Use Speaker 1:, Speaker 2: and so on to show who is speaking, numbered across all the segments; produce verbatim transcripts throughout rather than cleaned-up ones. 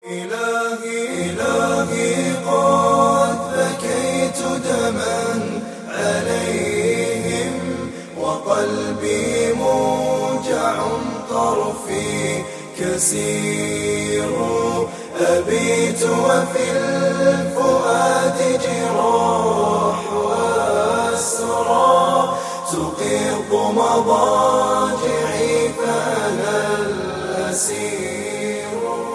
Speaker 1: إلهي إلهي قد بكيت دما عليهم وقلبي موجع طرفي كسير، أبيت وفي الفؤاد جراح وأسرى تقيض مضاجعي فأنا الأسير.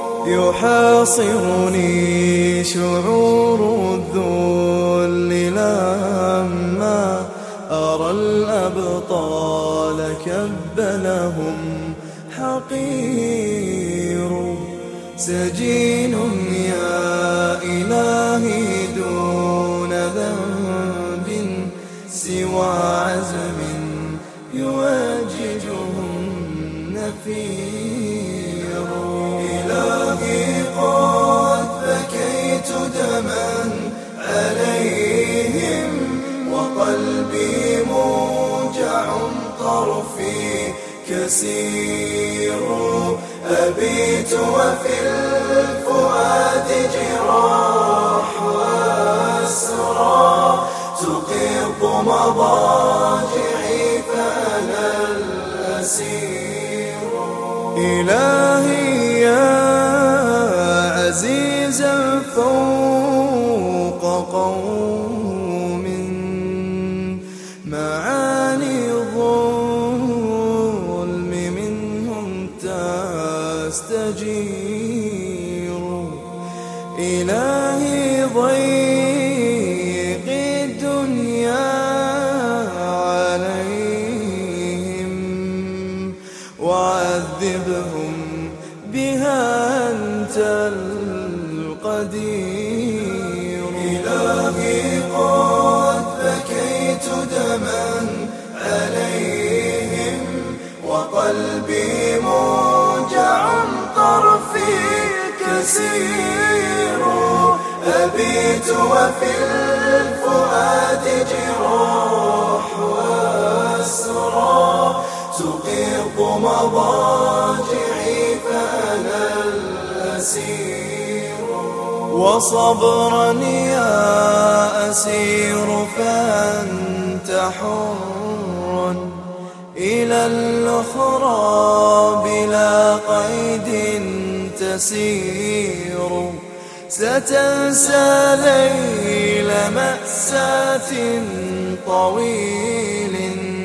Speaker 1: يحاصرني شعور الذل لما أرى الأبطال كب لهم حقير. سجين يا إلهي دون ذنب سوى عزم يواجههم نفير. إلهي قد بكيت دما عليهم وقلبي موجع طرفي كسير، أبيت وفي الفؤاد جراح وأسرى تقيض مضاجعي فأنا الأسير. إلهي يا عزيزا فوق قوم معاني الظلم منهم تستجير. إلهي ضيق الدنيا عليهم وعذبهم بها أنت القدير. إلهي قد بكيت دما عليهم وقلبي موجع طرفي كسير، أبيت وفي الفؤاد جراح وأسرى تقيض مضاجعي فأنا الأسير. وصبرا يا أسير فأنت حر إلى الأخرى بلا قيد تسير. ستنسى ليل مأساة طويل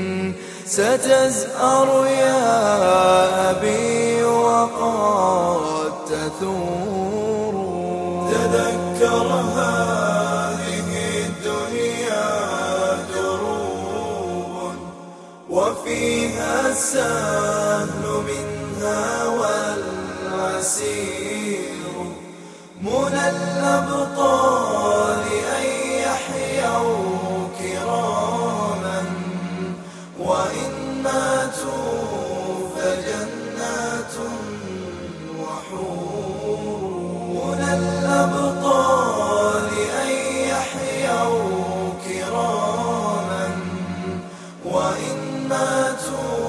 Speaker 1: ستزأر يا أبي وقد تثور. تذكر هذه الدنيا دروب وفيها السهل منها والعسير. منى الأبطال أن يحيوا كراما وإن ماتوا فجنات وحور. منى الأبطال أن يحيوا كراما وإن ماتوا